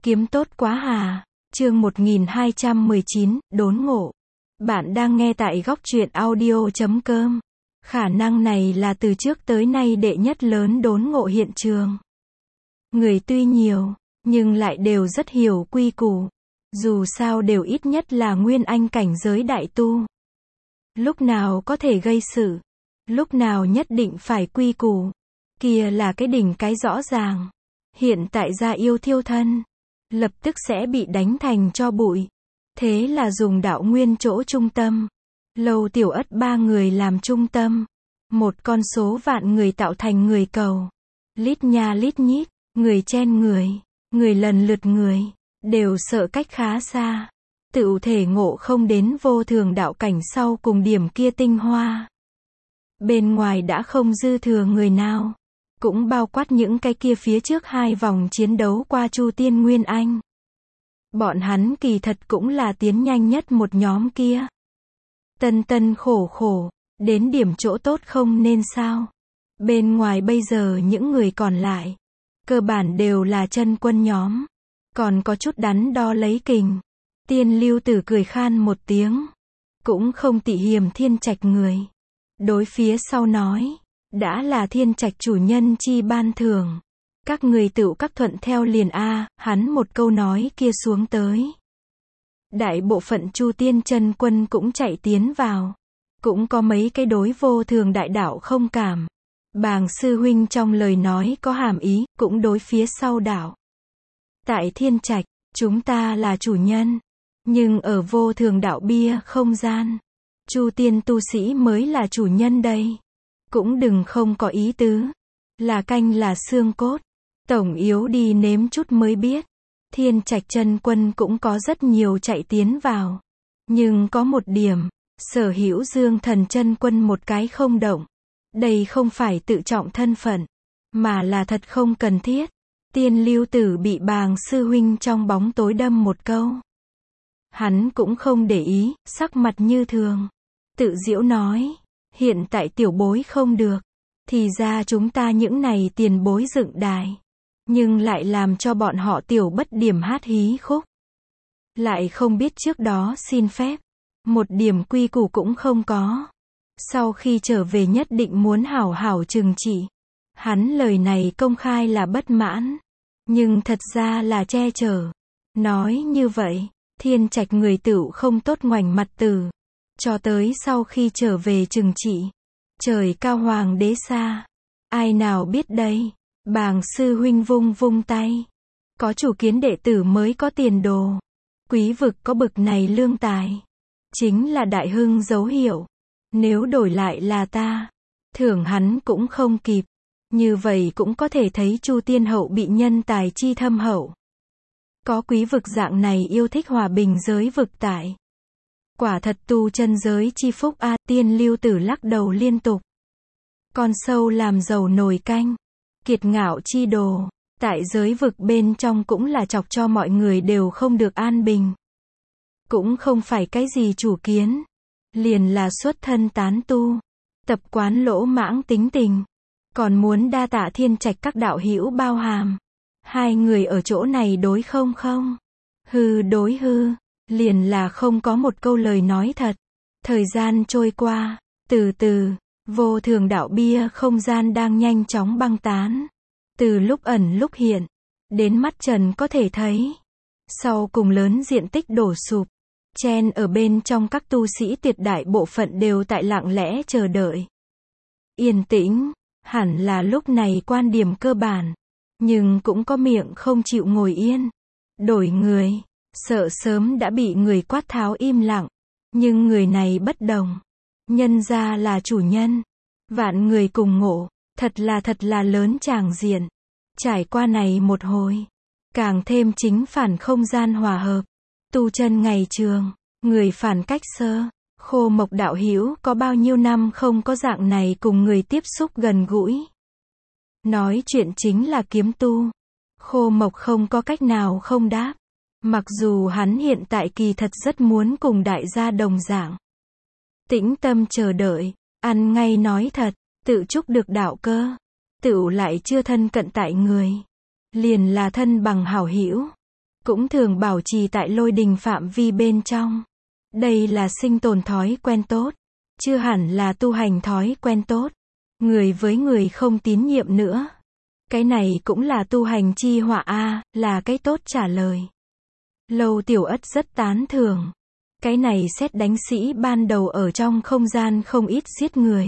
Kiếm tốt quá hà. Chương 1219, đốn ngộ. Bạn đang nghe tại góc truyện audio.com. Khả năng này là từ trước tới nay đệ nhất lớn đốn ngộ hiện trường. Người tuy nhiều, nhưng lại đều rất hiểu quy củ. Dù sao đều ít nhất là nguyên anh cảnh giới đại tu. Lúc nào có thể gây sự, lúc nào nhất định phải quy củ. Kia là cái đỉnh cái rõ ràng. Hiện tại ra yêu thiêu thân, lập tức sẽ bị đánh thành tro bụi. Thế là dùng đạo nguyên chỗ trung tâm. Lầu Tiểu Ất ba người làm trung tâm. Một con số vạn người tạo thành người cầu. Lít nha lít nhít, người chen người lần lượt người, đều sợ cách khá xa. Tựu thể ngộ không đến vô thường đạo cảnh sau cùng điểm kia tinh hoa. Bên ngoài đã không dư thừa người nào. Cũng bao quát những cái kia phía trước hai vòng chiến đấu qua Chu Tiên Nguyên Anh. Bọn hắn kỳ thật cũng là tiến nhanh nhất một nhóm kia. Tân tân khổ khổ, đến điểm chỗ tốt không nên sao. Bên ngoài bây giờ những người còn lại, cơ bản đều là chân quân nhóm. Còn có chút đắn đo lấy kình. Tiên Lưu Tử cười khan một tiếng. Cũng không tị hiềm Thiên Trạch người. Đối phía sau nói. Đã là Thiên Trạch chủ nhân chi ban thưởng. Các người tựu các thuận theo liền a. Hắn một câu nói kia xuống tới. Đại bộ phận Chu Tiên chân quân cũng chạy tiến vào. Cũng có mấy cái đối vô thường đại đạo không cảm. Bàng sư huynh trong lời nói có hàm ý, cũng đối phía sau đạo. Tại Thiên Trạch, chúng ta là chủ nhân. Nhưng ở vô thường đạo bia không gian, Chu Tiên tu sĩ mới là chủ nhân đây. Cũng đừng không có ý tứ. Là canh là xương cốt. Tổng yếu đi nếm chút mới biết. Thiên Trạch chân quân cũng có rất nhiều chạy tiến vào. Nhưng có một điểm, sở hữu Dương Thần chân quân một cái không động. Đây không phải tự trọng thân phận, mà là thật không cần thiết. Tiên Lưu Tử bị Bàng sư huynh trong bóng tối đâm một câu. Hắn cũng không để ý, sắc mặt như thường. Tự giễu nói. Hiện tại tiểu bối không được. Thì ra chúng ta những này tiền bối dựng đài. Nhưng lại làm cho bọn họ tiểu bất điểm hát hí khúc. Lại không biết trước đó xin phép. Một điểm quy củ cũng không có. Sau khi trở về nhất định muốn hảo hảo trừng trị. Hắn lời này công khai là bất mãn. Nhưng thật ra là che chở. Nói như vậy, Thiên Trạch người tựu không tốt ngoảnh mặt từ. Cho tới sau khi trở về trừng trị. Trời cao hoàng đế xa. Ai nào biết đây. Bàng sư huynh vung vung tay. Có chủ kiến đệ tử mới có tiền đồ. Quý vực có bực này lương tài. Chính là đại hưng dấu hiệu. Nếu đổi lại là ta, thưởng hắn cũng không kịp. Như vậy cũng có thể thấy Chu Tiên hậu bị nhân tài chi thâm hậu. Có quý vực dạng này yêu thích hòa bình giới vực tại. Quả thật tu chân giới chi phúc a. Tiên Lưu Tử lắc đầu liên tục. Con sâu làm dầu nồi canh. Kiệt ngạo chi đồ. Tại giới vực bên trong cũng là chọc cho mọi người đều không được an bình. Cũng không phải cái gì chủ kiến. Liền là xuất thân tán tu. Tập quán lỗ mãng tính tình. Còn muốn đa tạ Thiên Trạch các đạo hữu bao hàm. Hai người ở chỗ này đối không. Hư đối hư. Liền là không có một câu lời nói thật. Thời gian trôi qua. Từ từ. Vô thường đạo bia không gian đang nhanh chóng băng tán. Từ lúc ẩn lúc hiện. Đến mắt trần có thể thấy. Sau cùng lớn diện tích đổ sụp. Chen ở bên trong các tu sĩ tuyệt đại bộ phận đều tại lặng lẽ chờ đợi. Yên tĩnh. Hẳn là lúc này quan điểm cơ bản. Nhưng cũng có miệng không chịu ngồi yên. Đổi người. Sợ sớm đã bị người quát tháo im lặng. Nhưng người này bất đồng. Nhân ra là chủ nhân. Vạn người cùng ngộ. Thật là lớn tràng diện. Trải qua này một hồi. Càng thêm chính phản không gian hòa hợp. Tu chân ngày trường. Người phản cách sơ. Khô Mộc đạo hữu có bao nhiêu năm không có dạng này cùng người tiếp xúc gần gũi. Nói chuyện chính là kiếm tu. Khô Mộc không có cách nào không đáp. Mặc dù hắn hiện tại kỳ thật rất muốn cùng đại gia đồng dạng. Tĩnh tâm chờ đợi, ăn ngay nói thật, tự chúc được đạo cơ. Tựu lại chưa thân cận tại người. Liền là thân bằng hảo hữu. cũng thường bảo trì tại lôi đình phạm vi bên trong. Đây là sinh tồn thói quen tốt, chưa hẳn là tu hành thói quen tốt. Người với người không tín nhiệm nữa. Cái này cũng là tu hành chi họa a, là cái tốt trả lời. Lâu Tiểu Ất rất tán thưởng. Cái này sét đánh sĩ ban đầu ở trong không gian không ít giết người.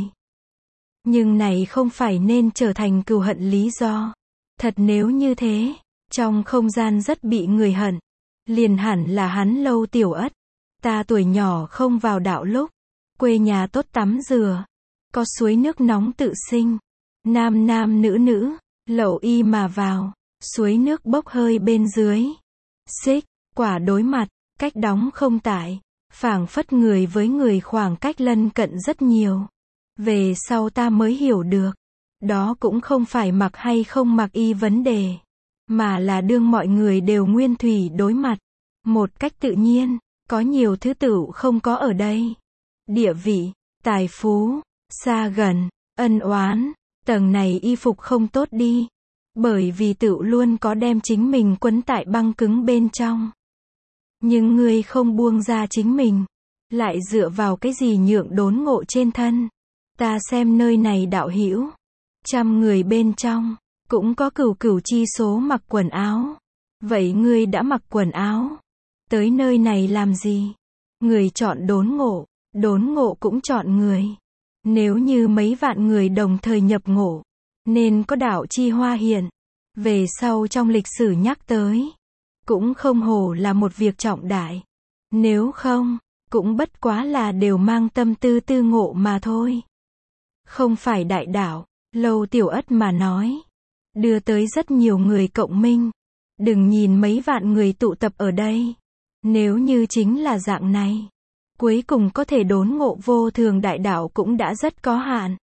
Nhưng này không phải nên trở thành cừu hận lý do. Thật nếu như thế, trong không gian rất bị người hận. Liền hẳn là hắn Lâu Tiểu Ất. Ta tuổi nhỏ không vào đạo lúc. Quê nhà tốt tắm dừa. Có suối nước nóng tự sinh. Nam nam nữ nữ. Lậu y mà vào. Suối nước bốc hơi bên dưới. Xích, quả đối mặt. Cách đóng không tại. Phảng phất người với người khoảng cách lân cận rất nhiều. Về sau ta mới hiểu được. Đó cũng không phải mặc hay không mặc y vấn đề. Mà là đương mọi người đều nguyên thủy đối mặt. Một cách tự nhiên. Có nhiều thứ tựu không có ở đây. Địa vị, tài phú, xa gần, ân oán. Tầng này y phục không tốt đi. Bởi vì tựu luôn có đem chính mình quấn tại băng cứng bên trong. Nhưng ngươi không buông ra chính mình. Lại dựa vào cái gì nhượng đốn ngộ trên thân. Ta xem nơi này đạo hữu. 100 người bên trong. Cũng có cửu chi số mặc quần áo. Vậy ngươi đã mặc quần áo. Tới nơi này làm gì? Người chọn đốn ngộ cũng chọn người. Nếu như mấy vạn người đồng thời nhập ngộ. Nên có đạo chi hoa hiện. Về sau trong lịch sử nhắc tới. Cũng không hổ là một việc trọng đại. Nếu không, cũng bất quá là đều mang tâm tư tư ngộ mà thôi. Không phải đại đạo, Lâu Tiểu Ất mà nói. Đưa tới rất nhiều người cộng minh. Đừng nhìn mấy vạn người tụ tập ở đây. Nếu như chính là dạng này. Cuối cùng có thể đốn ngộ vô thường đại đạo cũng đã rất có hạn.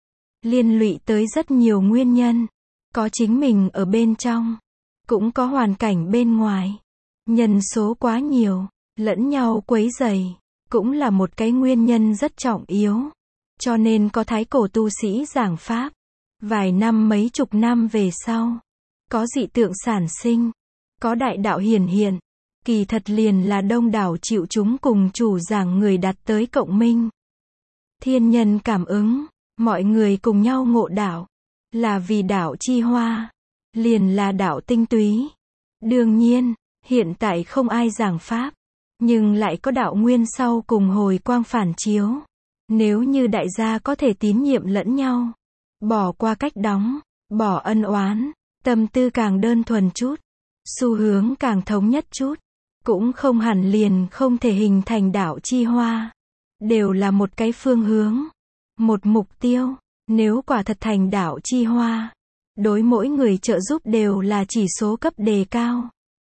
Liên lụy tới rất nhiều nguyên nhân. Có chính mình ở bên trong. Cũng có hoàn cảnh bên ngoài. Nhân số quá nhiều. Lẫn nhau quấy rầy. Cũng là một cái nguyên nhân rất trọng yếu. Cho nên có thái cổ tu sĩ giảng pháp. Vài năm mấy chục năm về sau. Có dị tượng sản sinh. Có đại đạo hiển hiện. Kỳ thật liền là đông đảo chịu chúng cùng chủ giảng người đặt tới cộng minh. Thiên nhân cảm ứng. Mọi người cùng nhau ngộ đạo. Là vì đạo chi hoa. Liền là đạo tinh túy. Đương nhiên, hiện tại không ai giảng pháp. Nhưng lại có đạo nguyên sau cùng hồi quang phản chiếu. Nếu như đại gia có thể tín nhiệm lẫn nhau. Bỏ qua cách đóng. Bỏ ân oán. Tâm tư càng đơn thuần chút. Xu hướng càng thống nhất chút. Cũng không hẳn liền không thể hình thành đạo chi hoa. Đều là một cái phương hướng. Một mục tiêu. Nếu quả thật thành đạo chi hoa. Đối mỗi người trợ giúp đều là chỉ số cấp đề cao.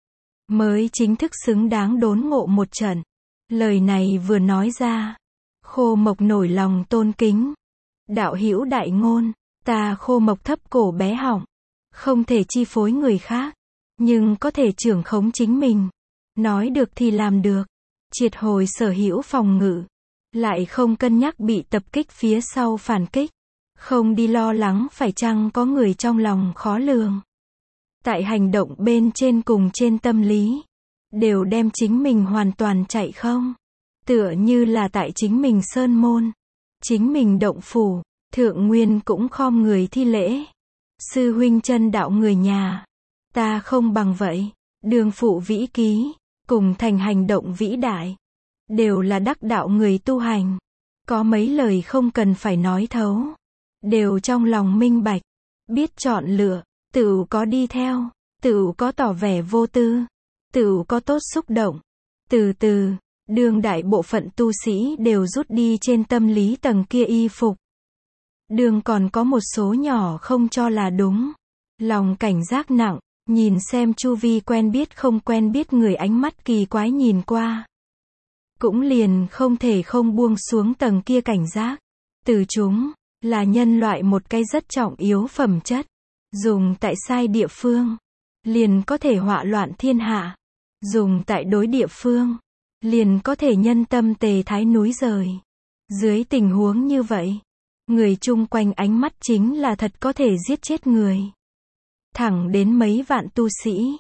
Mới chính thức xứng đáng đốn ngộ một trận. Lời này vừa nói ra. Khô Mộc nổi lòng tôn kính. Đạo hữu đại ngôn. Ta Khô Mộc thấp cổ bé họng. Không thể chi phối người khác. Nhưng có thể trưởng khống chính mình. Nói được thì làm được. Triệt hồi sở hữu phòng ngự. Lại không cân nhắc bị tập kích phía sau phản kích. Không đi lo lắng phải chăng có người trong lòng khó lường. Tại hành động bên trên cùng trên tâm lý. Đều đem chính mình hoàn toàn chạy không. Tựa như là tại chính mình sơn môn. Chính mình động phủ. Thượng Nguyên cũng khom người thi lễ. Sư huynh chân đạo người nhà. Ta không bằng vậy. Đường phụ vĩ ký. Cùng thành hành động vĩ đại. Đều là đắc đạo người tu hành. Có mấy lời không cần phải nói thấu. Đều trong lòng minh bạch. Biết chọn lựa. Tựu có đi theo. Tựu có tỏ vẻ vô tư. Tựu có tốt xúc động. Từ từ, đương đại bộ phận tu sĩ đều rút đi trên tâm lý tầng kia y phục. Đường còn có một số nhỏ không cho là đúng. Lòng cảnh giác nặng. Nhìn xem chu vi quen biết không quen biết người ánh mắt kỳ quái nhìn qua. Cũng liền không thể không buông xuống tầng kia cảnh giác. Từ chúng, là nhân loại một cái rất trọng yếu phẩm chất. Dùng tại sai địa phương, liền có thể họa loạn thiên hạ. Dùng tại đối địa phương, liền có thể nhân tâm tề thái núi rời. Dưới tình huống như vậy, người chung quanh ánh mắt chính là thật có thể giết chết người. Thẳng đến mấy vạn tu sĩ.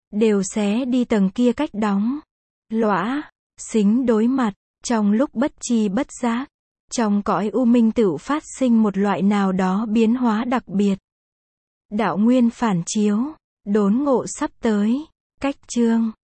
đều xé đi tầng kia cách đóng. Lõa, xính đối mặt, trong lúc bất tri bất giác, trong cõi u minh tựu phát sinh một loại nào đó biến hóa đặc biệt. Đạo nguyên phản chiếu, đốn ngộ sắp tới. Cách chương